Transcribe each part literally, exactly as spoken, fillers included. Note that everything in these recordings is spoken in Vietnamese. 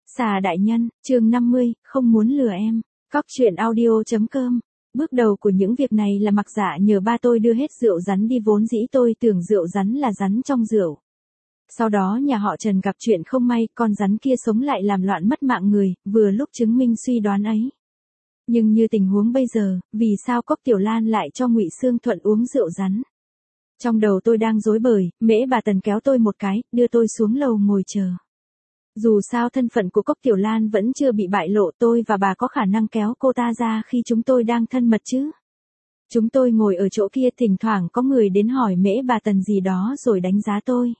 Xà đại nhân, chương năm mươi, không muốn lừa em. Cóc truyện audio.com. Bước đầu của những việc này là mặc dạ nhờ ba tôi đưa hết rượu rắn đi, vốn dĩ tôi tưởng rượu rắn là rắn trong rượu. Sau đó nhà họ Trần gặp chuyện không may, con rắn kia sống lại làm loạn mất mạng người, vừa lúc chứng minh suy đoán ấy. Nhưng như tình huống bây giờ, vì sao Cốc Tiểu Lan lại cho Ngụy Xương Thuận uống rượu rắn? Trong đầu tôi đang rối bời, Mễ bà Tần kéo tôi một cái, đưa tôi xuống lầu ngồi chờ. Dù sao thân phận của Cốc Tiểu Lan vẫn chưa bị bại lộ, tôi và bà có khả năng kéo cô ta ra khi chúng tôi đang thân mật chứ. Chúng tôi ngồi ở chỗ kia, thỉnh thoảng có người đến hỏi Mễ bà Tần gì đó rồi đánh giá tôi.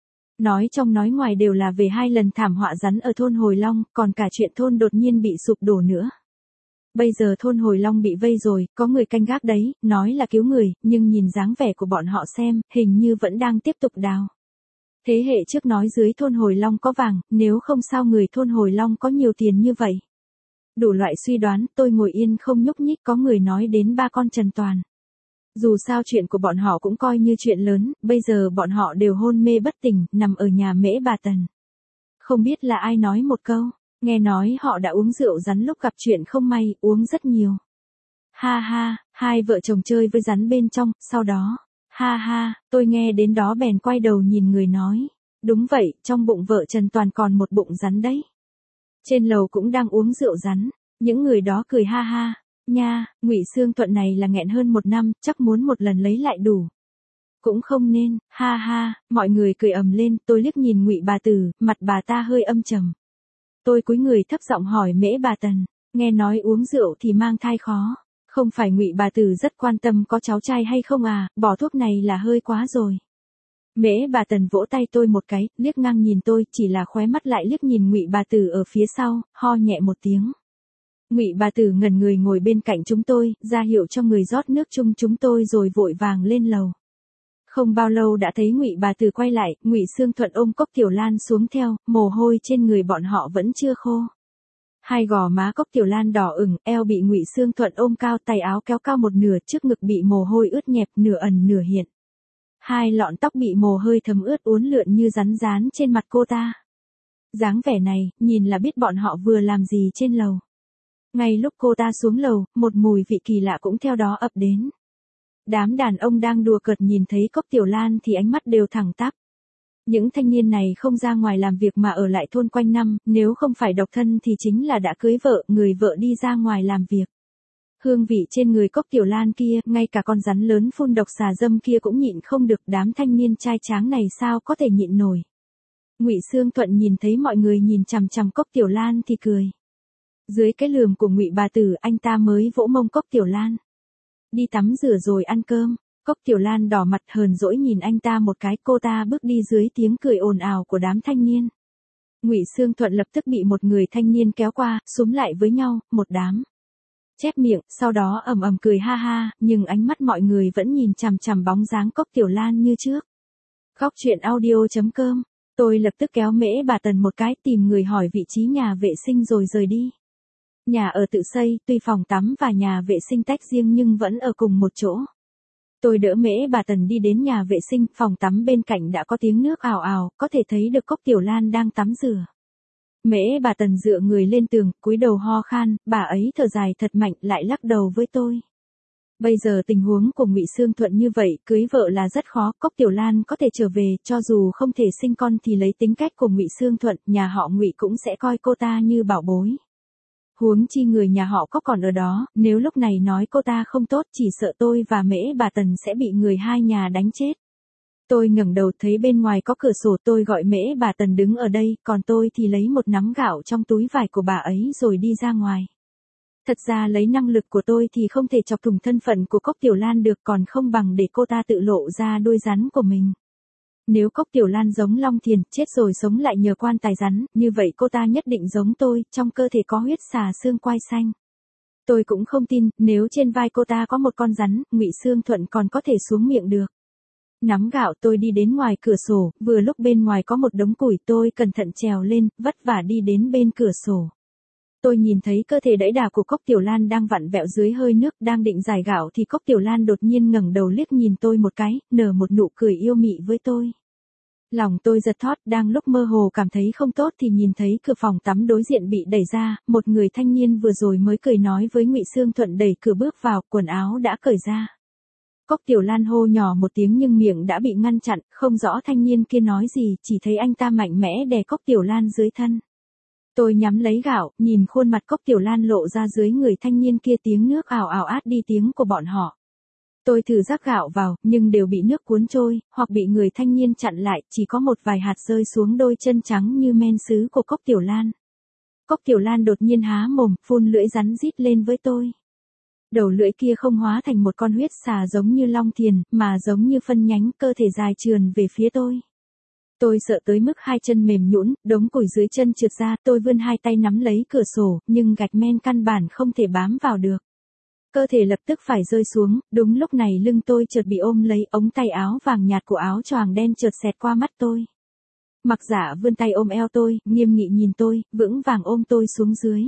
Nói trong nói ngoài đều là về hai lần thảm họa rắn ở thôn Hồi Long, còn cả chuyện thôn đột nhiên bị sụp đổ nữa. Bây giờ thôn Hồi Long bị vây rồi, có người canh gác đấy, nói là cứu người, nhưng nhìn dáng vẻ của bọn họ xem, hình như vẫn đang tiếp tục đào. Thế hệ trước nói dưới thôn Hồi Long có vàng, nếu không sao người thôn Hồi Long có nhiều tiền như vậy. Đủ loại suy đoán, tôi ngồi yên không nhúc nhích. Có người nói đến ba con Trần Toàn. Dù sao chuyện của bọn họ cũng coi như chuyện lớn, bây giờ bọn họ đều hôn mê bất tỉnh, nằm ở nhà Mễ bà Tần. Không biết là ai nói một câu, nghe nói họ đã uống rượu rắn lúc gặp chuyện không may, uống rất nhiều. Ha ha, hai vợ chồng chơi với rắn bên trong, sau đó... Ha ha, tôi nghe đến đó bèn quay đầu nhìn người nói. Đúng vậy, trong bụng vợ Trần Toàn còn một bụng rắn đấy. Trên lầu cũng đang uống rượu rắn. Những người đó cười ha ha. Nha, Ngụy Xương Thuận này là nghẹn hơn một năm, chắc muốn một lần lấy lại đủ. Cũng không nên, ha ha, mọi người cười ầm lên. Tôi liếc nhìn Ngụy bà Tử, mặt bà ta hơi âm trầm. Tôi cúi người thấp giọng hỏi Mễ bà Tần, nghe nói uống rượu thì mang thai khó. Không phải Ngụy bà Tử rất quan tâm có cháu trai hay không à, bỏ thuốc này là hơi quá rồi. Mễ bà Tần vỗ tay tôi một cái, liếc ngang nhìn tôi, chỉ là khóe mắt lại liếc nhìn Ngụy bà Tử ở phía sau, ho nhẹ một tiếng. Ngụy bà Tử ngẩn người ngồi bên cạnh chúng tôi, ra hiệu cho người rót nước chung chúng tôi rồi vội vàng lên lầu. Không bao lâu đã thấy Ngụy bà Tử quay lại, Ngụy Xương Thuận ôm Cốc Tiểu Lan xuống theo, mồ hôi trên người bọn họ vẫn chưa khô. Hai gò má Cốc Tiểu Lan đỏ ửng, eo bị Ngụy Xương Thuận ôm cao, tay áo kéo cao một nửa, trước ngực bị mồ hôi ướt nhẹp, nửa ẩn nửa hiện. Hai lọn tóc bị mồ hôi thấm ướt uốn lượn như rắn rán trên mặt cô ta. Dáng vẻ này, nhìn là biết bọn họ vừa làm gì trên lầu. Ngay lúc cô ta xuống lầu, một mùi vị kỳ lạ cũng theo đó ập đến. Đám đàn ông đang đùa cợt nhìn thấy Cốc Tiểu Lan thì ánh mắt đều thẳng tắp. Những thanh niên này không ra ngoài làm việc mà ở lại thôn quanh năm, nếu không phải độc thân thì chính là đã cưới vợ, người vợ đi ra ngoài làm việc. Hương vị trên người Cốc Tiểu Lan kia, ngay cả con rắn lớn phun độc xà dâm kia cũng nhịn không được, đám thanh niên trai tráng này sao có thể nhịn nổi. Ngụy Xương Thuận nhìn thấy mọi người nhìn chằm chằm Cốc Tiểu Lan thì cười. Dưới cái lườm của Ngụy bà Tử, anh ta mới vỗ mông Cốc Tiểu Lan. Đi tắm rửa rồi ăn cơm. Cốc Tiểu Lan đỏ mặt hờn dỗi nhìn anh ta một cái, cô ta bước đi dưới tiếng cười ồn ào của đám thanh niên. Ngụy Xương Thuận lập tức bị một người thanh niên kéo qua, xúm lại với nhau, một đám. Chép miệng, sau đó ầm ầm cười ha ha, nhưng ánh mắt mọi người vẫn nhìn chằm chằm bóng dáng Cốc Tiểu Lan như trước. Cóc truyện audio.com, tôi lập tức kéo Mễ bà Tần một cái, tìm người hỏi vị trí nhà vệ sinh rồi rời đi. Nhà ở tự xây, tuy phòng tắm và nhà vệ sinh tách riêng nhưng vẫn ở cùng một chỗ. Tôi đỡ Mễ bà Tần đi đến nhà vệ sinh, phòng tắm bên cạnh đã có tiếng nước ào ào, có thể thấy được Cốc Tiểu Lan đang tắm rửa. Mễ bà Tần dựa người lên tường, cúi đầu ho khan, bà ấy thở dài thật mạnh lại lắc đầu với tôi. Bây giờ tình huống của Ngụy Xương Thuận như vậy, cưới vợ là rất khó, Cốc Tiểu Lan có thể trở về, cho dù không thể sinh con thì lấy tính cách của Ngụy Xương Thuận, nhà họ Ngụy cũng sẽ coi cô ta như bảo bối. Huống chi người nhà họ Cốc còn ở đó, nếu lúc này nói cô ta không tốt chỉ sợ tôi và Mễ bà Tần sẽ bị người hai nhà đánh chết. Tôi ngẩng đầu thấy bên ngoài có cửa sổ, tôi gọi Mễ bà Tần đứng ở đây, còn tôi thì lấy một nắm gạo trong túi vải của bà ấy rồi đi ra ngoài. Thật ra lấy năng lực của tôi thì không thể chọc thủng thân phận của Cốc Tiểu Lan được, còn không bằng để cô ta tự lộ ra đuôi rắn của mình. Nếu Cốc Tiểu Lan giống Long Thiền, chết rồi sống lại nhờ quan tài rắn, như vậy cô ta nhất định giống tôi, trong cơ thể có huyết xà xương quai xanh. Tôi cũng không tin, nếu trên vai cô ta có một con rắn, Ngụy Xương Thuận còn có thể xuống miệng được. Nắm gạo tôi đi đến ngoài cửa sổ, vừa lúc bên ngoài có một đống củi, tôi cẩn thận trèo lên, vất vả đi đến bên cửa sổ. Tôi nhìn thấy cơ thể đẫy đà của Cốc Tiểu Lan đang vặn vẹo dưới hơi nước, đang định giải gạo thì Cốc Tiểu Lan đột nhiên ngẩng đầu liếc nhìn tôi một cái, nở một nụ cười yêu mị với tôi. Lòng tôi giật thót, đang lúc mơ hồ cảm thấy không tốt thì nhìn thấy cửa phòng tắm đối diện bị đẩy ra, một người thanh niên vừa rồi mới cười nói với Ngụy Sương Thuận đẩy cửa bước vào, quần áo đã cởi ra. Cốc Tiểu Lan hô nhỏ một tiếng nhưng miệng đã bị ngăn chặn, không rõ thanh niên kia nói gì, chỉ thấy anh ta mạnh mẽ đè Cốc Tiểu Lan dưới thân. Tôi nhắm lấy gạo, nhìn khuôn mặt Cốc Tiểu Lan lộ ra dưới người thanh niên kia, tiếng nước ào ào át đi tiếng của bọn họ. Tôi thử rắc gạo vào, nhưng đều bị nước cuốn trôi, hoặc bị người thanh niên chặn lại, chỉ có một vài hạt rơi xuống đôi chân trắng như men sứ của Cốc Tiểu Lan. Cốc Tiểu Lan đột nhiên há mồm, phun lưỡi rắn rít lên với tôi. Đầu lưỡi kia không hóa thành một con huyết xà giống như long thiền, mà giống như phân nhánh, cơ thể dài trườn về phía tôi. Tôi sợ tới mức hai chân mềm nhũn, đống củi dưới chân trượt ra, tôi vươn hai tay nắm lấy cửa sổ, nhưng gạch men căn bản không thể bám vào được. Cơ thể lập tức phải rơi xuống, đúng lúc này lưng tôi chợt bị ôm lấy, ống tay áo vàng nhạt của áo choàng đen chợt xẹt qua mắt tôi. Mặc Dạ vươn tay ôm eo tôi, nghiêm nghị nhìn tôi, vững vàng ôm tôi xuống dưới.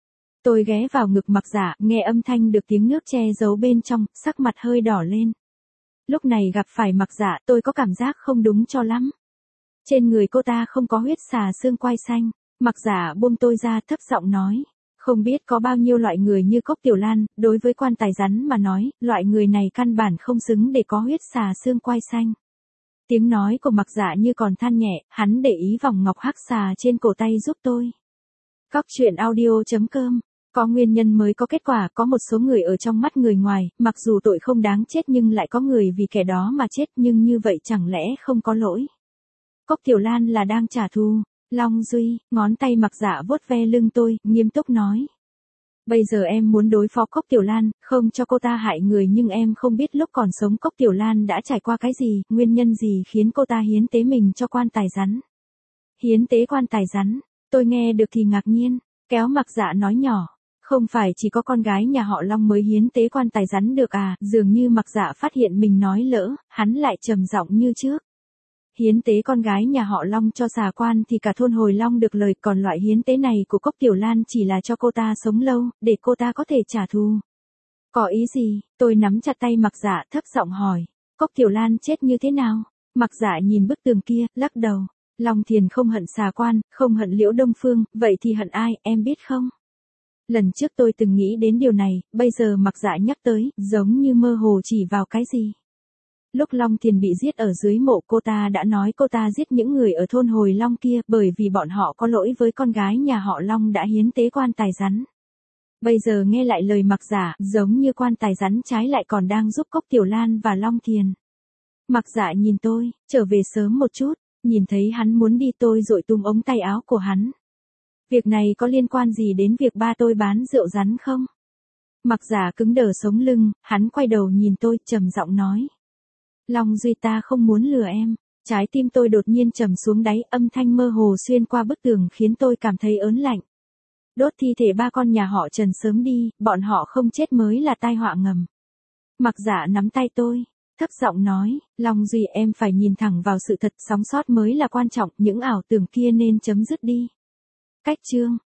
Tôi ghé vào ngực Mặc Dạ, nghe âm thanh được tiếng nước che giấu bên trong, sắc mặt hơi đỏ lên. Lúc này gặp phải Mặc Dạ, tôi có cảm giác không đúng cho lắm. Trên người cô ta không có huyết xà xương quai xanh. Mặc Dạ buông tôi ra, thấp giọng nói. Không biết có bao nhiêu loại người như Cốc Tiểu Lan, đối với quan tài rắn mà nói, loại người này căn bản không xứng để có huyết xà xương quai xanh. Tiếng nói của Mặc Dạ như còn than nhẹ, hắn để ý vòng ngọc hắc xà trên cổ tay giúp tôi. Cóc truyện audio chấm com. Có nguyên nhân mới có kết quả, có một số người ở trong mắt người ngoài, mặc dù tội không đáng chết nhưng lại có người vì kẻ đó mà chết, nhưng như vậy chẳng lẽ không có lỗi. Cốc Tiểu Lan là đang trả thù. Long Duy, ngón tay Mặc Dạ vuốt ve lưng tôi, nghiêm túc nói. Bây giờ em muốn đối phó Cốc Tiểu Lan, không cho cô ta hại người, nhưng em không biết lúc còn sống Cốc Tiểu Lan đã trải qua cái gì, nguyên nhân gì khiến cô ta hiến tế mình cho quan tài rắn. Hiến tế quan tài rắn, tôi nghe được thì ngạc nhiên, kéo Mặc Dạ nói nhỏ. Không phải chỉ có con gái nhà họ Long mới hiến tế quan tài rắn được à, dường như Mặc Dạ phát hiện mình nói lỡ, hắn lại trầm giọng như trước. Hiến tế con gái nhà họ Long cho xà quan thì cả thôn Hồi Long được lời, còn loại hiến tế này của Cốc Tiểu Lan chỉ là cho cô ta sống lâu, để cô ta có thể trả thù. Có ý gì? Tôi nắm chặt tay Mặc Dạ, thấp giọng hỏi. Cốc Tiểu Lan chết như thế nào? Mặc Dạ nhìn bức tường kia, lắc đầu. Long Thiền không hận xà quan, không hận Liễu Đông Phương, vậy thì hận ai, em biết không? Lần trước tôi từng nghĩ đến điều này, bây giờ Mặc Dạ nhắc tới, giống như mơ hồ chỉ vào cái gì. Lúc Long Thiền bị giết ở dưới mộ, cô ta đã nói cô ta giết những người ở thôn Hồi Long kia, bởi vì bọn họ có lỗi với con gái nhà họ Long đã hiến tế quan tài rắn. Bây giờ nghe lại lời Mặc Dạ, giống như quan tài rắn trái lại còn đang giúp Cốc Tiểu Lan và Long Thiền. Mặc Dạ nhìn tôi, trở về sớm một chút, nhìn thấy hắn muốn đi tôi dội tung ống tay áo của hắn. Việc này có liên quan gì đến việc ba tôi bán rượu rắn không? Mặc Dạ cứng đờ sống lưng, hắn quay đầu nhìn tôi, trầm giọng nói. Long Duy, ta không muốn lừa em. Trái tim tôi đột nhiên trầm xuống đáy, âm thanh mơ hồ xuyên qua bức tường khiến tôi cảm thấy ớn lạnh. Đốt thi thể ba con nhà họ Trần sớm đi, bọn họ không chết mới là tai họa ngầm. Mặc Dạ nắm tay tôi, thấp giọng nói, Long Duy, em phải nhìn thẳng vào sự thật, sống sót mới là quan trọng, những ảo tưởng kia nên chấm dứt đi. Cách chương